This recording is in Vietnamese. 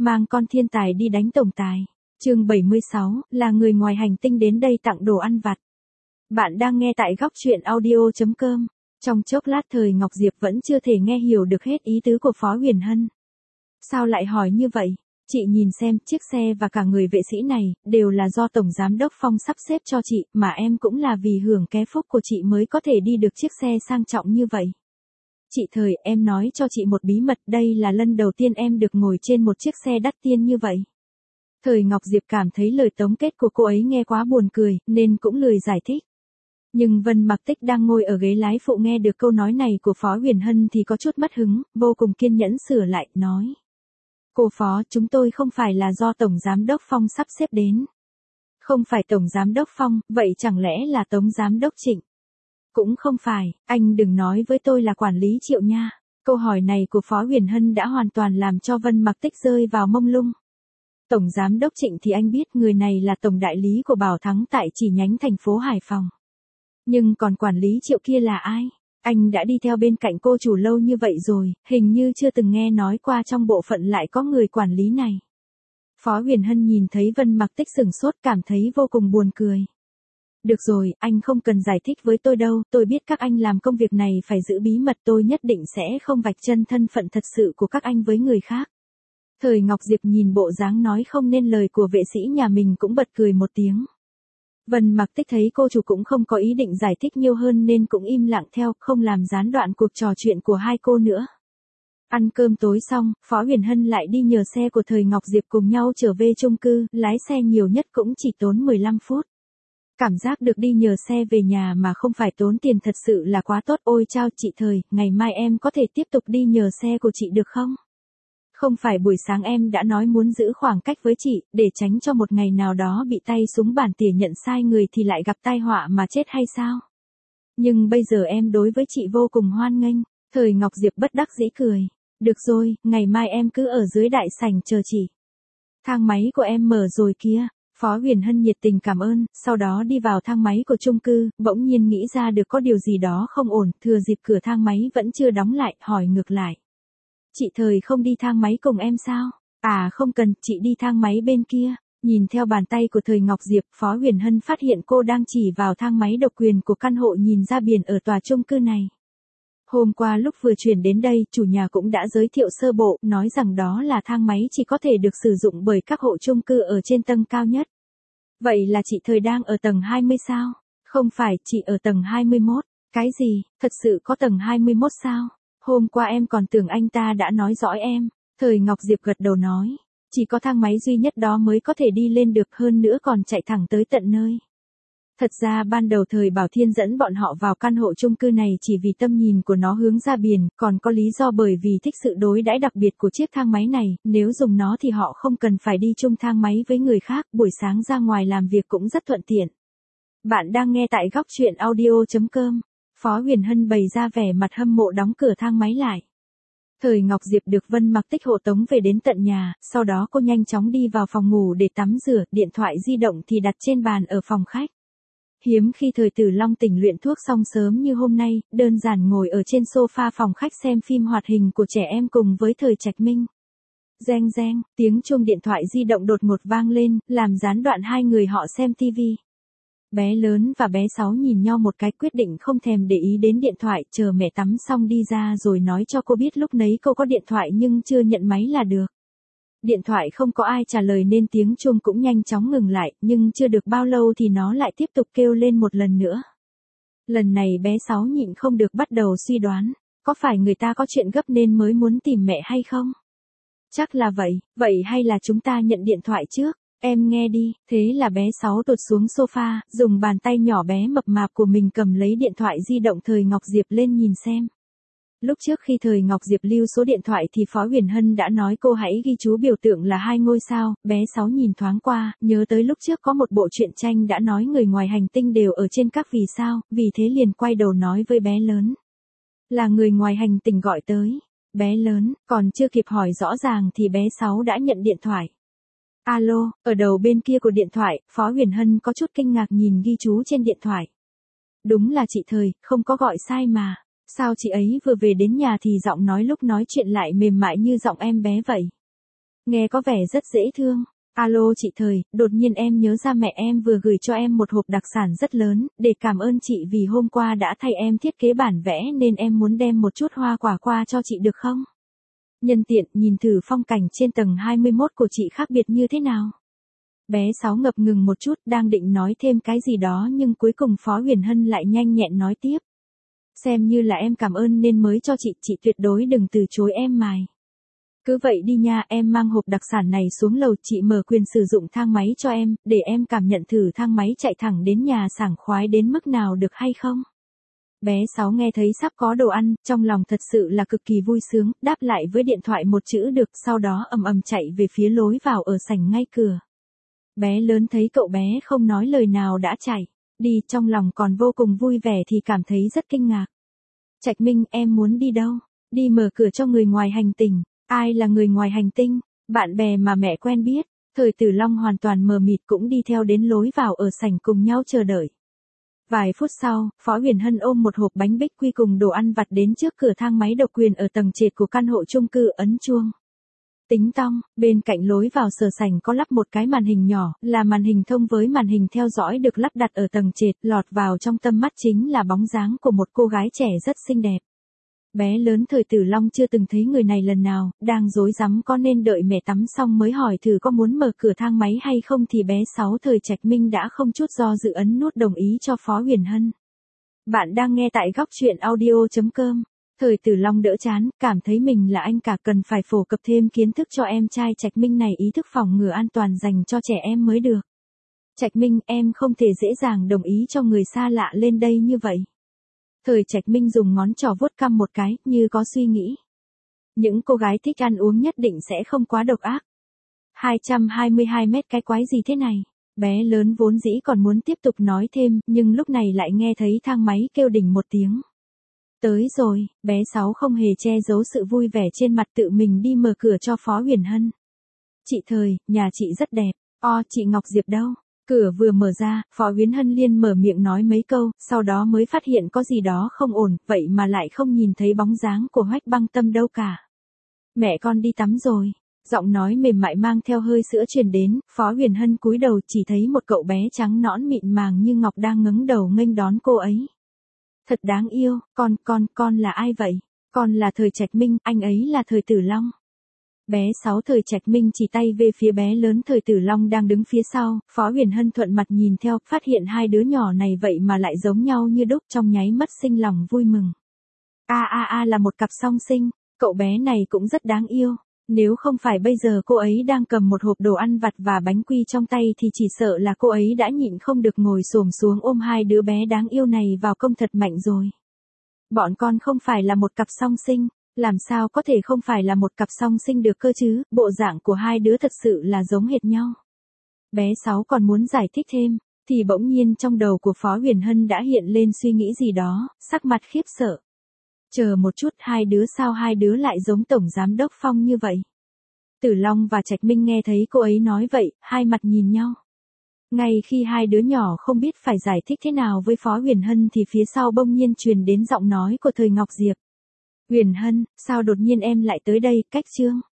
Mang con thiên tài đi đánh tổng tài. Chương 76, là người ngoài hành tinh đến đây tặng đồ ăn vặt. Bạn đang nghe tại góc truyện audio.com. Trong chốc lát Thời Ngọc Diệp vẫn chưa thể nghe hiểu được hết ý tứ của Phó Huyền Hân. Sao lại hỏi như vậy? Chị nhìn xem, chiếc xe và cả người vệ sĩ này, đều là do Tổng Giám đốc Phong sắp xếp cho chị, mà em cũng là vì hưởng ké phúc của chị mới có thể đi được chiếc xe sang trọng như vậy. Chị Thời, em nói cho chị một bí mật, đây là lần đầu tiên em được ngồi trên một chiếc xe đắt tiền như vậy. Thời Ngọc Diệp cảm thấy lời tống kết của cô ấy nghe quá buồn cười, nên cũng lười giải thích. Nhưng Vân Mặc Tích đang ngồi ở ghế lái phụ nghe được câu nói này của Phó Huyền Hân thì có chút mất hứng, vô cùng kiên nhẫn sửa lại, nói. Cô Phó, chúng tôi không phải là do Tổng Giám đốc Phong sắp xếp đến. Không phải Tổng Giám đốc Phong, vậy chẳng lẽ là Tổng Giám đốc Trịnh? Cũng không phải, anh đừng nói với tôi là quản lý Triệu nha. Câu hỏi này của Phó Huyền Hân đã hoàn toàn làm cho Vân Mặc Tích rơi vào mông lung. Tổng Giám đốc Trịnh thì anh biết, người này là tổng đại lý của Bảo Thắng tại chi nhánh thành phố Hải Phòng. Nhưng còn quản lý Triệu kia là ai? Anh đã đi theo bên cạnh cô chủ lâu như vậy rồi, hình như chưa từng nghe nói qua trong bộ phận lại có người quản lý này. Phó Huyền Hân nhìn thấy Vân Mặc Tích sửng sốt, cảm thấy vô cùng buồn cười. Được rồi, anh không cần giải thích với tôi đâu, tôi biết các anh làm công việc này phải giữ bí mật, tôi nhất định sẽ không vạch chân thân phận thật sự của các anh với người khác. Thời Ngọc Diệp nhìn bộ dáng nói không nên lời của vệ sĩ nhà mình cũng bật cười một tiếng. Vân Mặc Tích thấy cô chủ cũng không có ý định giải thích nhiều hơn nên cũng im lặng theo, không làm gián đoạn cuộc trò chuyện của hai cô nữa. Ăn cơm tối xong, Phó Huyền Hân lại đi nhờ xe của Thời Ngọc Diệp cùng nhau trở về chung cư, lái xe nhiều nhất cũng chỉ tốn 15 phút. Cảm giác được đi nhờ xe về nhà mà không phải tốn tiền thật sự là quá tốt. Ôi chao chị Thời, ngày mai em có thể tiếp tục đi nhờ xe của chị được không? Không phải buổi sáng em đã nói muốn giữ khoảng cách với chị, để tránh cho một ngày nào đó bị tay súng bản tỉa nhận sai người thì lại gặp tai họa mà chết hay sao? Nhưng bây giờ em đối với chị vô cùng hoan nghênh. Thời Ngọc Diệp bất đắc dĩ cười. Được rồi, ngày mai em cứ ở dưới đại sảnh chờ chị. Thang máy của em mở rồi kia. Phó Huyền Hân nhiệt tình cảm ơn, sau đó đi vào thang máy của chung cư, bỗng nhiên nghĩ ra được có điều gì đó không ổn, thừa dịp cửa thang máy vẫn chưa đóng lại, hỏi ngược lại. Chị Thời không đi thang máy cùng em sao? À không cần, chị đi thang máy bên kia. Nhìn theo bàn tay của Thời Ngọc Diệp, Phó Huyền Hân phát hiện cô đang chỉ vào thang máy độc quyền của căn hộ nhìn ra biển ở tòa chung cư này. Hôm qua lúc vừa chuyển đến đây, chủ nhà cũng đã giới thiệu sơ bộ, nói rằng đó là thang máy chỉ có thể được sử dụng bởi các hộ chung cư ở trên tầng cao nhất. Vậy là chị Thời đang ở tầng 20 sao? Không phải, chị ở tầng 21. Cái gì, thật sự có tầng 21 sao? Hôm qua em còn tưởng anh ta đã nói rõ em. Thời Ngọc Diệp gật đầu nói. Chỉ có thang máy duy nhất đó mới có thể đi lên được, hơn nữa còn chạy thẳng tới tận nơi. Thật ra ban đầu Thời Bảo Thiên dẫn bọn họ vào căn hộ chung cư này chỉ vì tâm nhìn của nó hướng ra biển, còn có lý do bởi vì thích sự đối đãi đặc biệt của chiếc thang máy này, nếu dùng nó thì họ không cần phải đi chung thang máy với người khác, buổi sáng ra ngoài làm việc cũng rất thuận tiện. Bạn đang nghe tại góc truyện audio.com. Phó Huyền Hân bày ra vẻ mặt hâm mộ đóng cửa thang máy lại. Thời Ngọc Diệp được Vân Mặc Tích hộ tống về đến tận nhà, sau đó cô nhanh chóng đi vào phòng ngủ để tắm rửa, điện thoại di động thì đặt trên bàn ở phòng khách. Hiếm khi Thời Tử Long tỉnh luyện thuốc xong sớm như hôm nay, đơn giản ngồi ở trên sofa phòng khách xem phim hoạt hình của trẻ em cùng với Thời Trạch Minh. Reng reng, tiếng chuông điện thoại di động đột ngột vang lên, làm gián đoạn hai người họ xem tivi. Bé lớn và bé 6 nhìn nhau một cái, quyết định không thèm để ý đến điện thoại, chờ mẹ tắm xong đi ra rồi nói cho cô biết lúc nấy cô có điện thoại nhưng chưa nhận máy là được. Điện thoại không có ai trả lời nên tiếng chuông cũng nhanh chóng ngừng lại, nhưng chưa được bao lâu thì nó lại tiếp tục kêu lên một lần nữa. Lần này bé 6 nhịn không được bắt đầu suy đoán, có phải người ta có chuyện gấp nên mới muốn tìm mẹ hay không? Chắc là vậy, vậy hay là chúng ta nhận điện thoại trước? Em nghe đi. Thế là bé 6 tụt xuống sofa, dùng bàn tay nhỏ bé mập mạp của mình cầm lấy điện thoại di động Thời Ngọc Diệp lên nhìn xem. Lúc trước khi Thời Ngọc Diệp lưu số điện thoại thì Phó Huyền Hân đã nói cô hãy ghi chú biểu tượng là 2 ngôi sao, bé 6 nhìn thoáng qua, nhớ tới lúc trước có một bộ truyện tranh đã nói người ngoài hành tinh đều ở trên các vì sao, vì thế liền quay đầu nói với bé lớn. Là người ngoài hành tinh gọi tới. Bé lớn, còn chưa kịp hỏi rõ ràng thì bé 6 đã nhận điện thoại. Alo, ở đầu bên kia của điện thoại, Phó Huyền Hân có chút kinh ngạc nhìn ghi chú trên điện thoại. Đúng là chị Thời, không có gọi sai mà. Sao chị ấy vừa về đến nhà thì giọng nói lúc nói chuyện lại mềm mại như giọng em bé vậy? nghe có vẻ rất dễ thương. Alo chị Thời, đột nhiên em nhớ ra mẹ em vừa gửi cho em một hộp đặc sản rất lớn, để cảm ơn chị vì hôm qua đã thay em thiết kế bản vẽ nên em muốn đem một chút hoa quả qua cho chị được không? Nhân tiện nhìn thử phong cảnh trên tầng 21 của chị khác biệt như thế nào. Bé Sáu ngập ngừng một chút đang định nói thêm cái gì đó nhưng cuối cùng Phó Huyền Hân lại nhanh nhẹn nói tiếp. Xem như là em cảm ơn nên mới cho chị tuyệt đối đừng từ chối em mài. Cứ vậy đi nha, em mang hộp đặc sản này xuống lầu, chị mở quyền sử dụng thang máy cho em, để em cảm nhận thử thang máy chạy thẳng đến nhà sảng khoái đến mức nào được hay không? Bé Sáu nghe thấy sắp có đồ ăn, trong lòng thật sự là cực kỳ vui sướng, đáp lại với điện thoại một chữ được, sau đó ầm ầm chạy về phía lối vào ở sảnh ngay cửa. Bé lớn thấy cậu bé không nói lời nào đã chạy đi, trong lòng còn vô cùng vui vẻ thì cảm thấy rất kinh ngạc. Trạch Minh, em muốn đi đâu? Đi mở cửa cho người ngoài hành tinh. Ai là người ngoài hành tinh? Bạn bè mà mẹ quen biết. Thời Tử Long hoàn toàn mờ mịt cũng đi theo đến lối vào ở sảnh cùng nhau chờ đợi. Vài phút sau, Phó Huyền Hân ôm một hộp bánh bích quy cùng đồ ăn vặt đến trước cửa thang máy độc quyền ở tầng trệt của căn hộ chung cư, ấn chuông. Tính tong, bên cạnh lối vào sở sảnh có lắp một cái màn hình nhỏ, là màn hình thông với màn hình theo dõi được lắp đặt ở tầng trệt, lọt vào trong tầm mắt chính là bóng dáng của một cô gái trẻ rất xinh đẹp. Bé lớn Thời Tử Long chưa từng thấy người này lần nào, đang rối rắm có nên đợi mẹ tắm xong mới hỏi thử có muốn mở cửa thang máy hay không thì bé Sáu Thời Trạch Minh đã không chút do dự ấn nút đồng ý cho Phó Huyền Hân. Bạn đang nghe tại góc truyện audio.com. Thời Tử Long đỡ chán, cảm thấy mình là anh cả cần phải phổ cập thêm kiến thức cho em trai Trạch Minh này, ý thức phòng ngừa an toàn dành cho trẻ em mới được. Trạch Minh, em không thể dễ dàng đồng ý cho người xa lạ lên đây như vậy. Thời Trạch Minh dùng ngón trỏ vuốt cằm một cái, như có suy nghĩ. Những cô gái thích ăn uống nhất định sẽ không quá độc ác. 222 mét cái quái gì thế này? Bé lớn vốn dĩ còn muốn tiếp tục nói thêm, nhưng lúc này lại nghe thấy thang máy kêu đỉnh một tiếng. Tới rồi, bé Sáu không hề che giấu sự vui vẻ trên mặt, tự mình đi mở cửa cho Phó Huyền Hân. Chị Thời, nhà chị rất đẹp. Chị Ngọc Diệp đâu? Cửa vừa mở ra, Phó Huyền Hân liền mở miệng nói mấy câu, sau đó mới phát hiện có gì đó không ổn, vậy mà lại không nhìn thấy bóng dáng của Hoách Băng Tâm đâu cả. Mẹ con đi tắm rồi. Giọng nói mềm mại mang theo hơi sữa truyền đến, Phó Huyền Hân cúi đầu chỉ thấy một cậu bé trắng nõn mịn màng như ngọc đang ngẩng đầu nghênh đón cô ấy. Thật đáng yêu, con là ai vậy? Con là Thời Trạch Minh, anh ấy là Thời Tử Long. Bé Sáu Thời Trạch Minh chỉ tay về phía bé lớn Thời Tử Long đang đứng phía sau, Phó Huyền Hân thuận mặt nhìn theo, phát hiện hai đứa nhỏ này vậy mà lại giống nhau như đúc, trong nháy mắt sinh lòng vui mừng. Là một cặp song sinh, cậu bé này cũng rất đáng yêu. Nếu không phải bây giờ cô ấy đang cầm một hộp đồ ăn vặt và bánh quy trong tay thì chỉ sợ là cô ấy đã nhịn không được ngồi xổm xuống ôm hai đứa bé đáng yêu này vào công thật mạnh rồi. Bọn con không phải là một cặp song sinh, làm sao có thể không phải là một cặp song sinh được cơ chứ, bộ dạng của hai đứa thật sự là giống hệt nhau. Bé Sáu còn muốn giải thích thêm, thì bỗng nhiên trong đầu của Phó Huyền Hân đã hiện lên suy nghĩ gì đó, sắc mặt khiếp sợ. Chờ một chút, sao hai đứa lại giống Tổng Giám đốc Phong như vậy? Tử Long và Trạch Minh nghe thấy cô ấy nói vậy, hai mặt nhìn nhau. Ngay khi hai đứa nhỏ không biết phải giải thích thế nào với Phó Huyền Hân thì phía sau bỗng nhiên truyền đến giọng nói của Thời Ngọc Diệp. Huyền Hân, sao đột nhiên em lại tới đây, cách chương?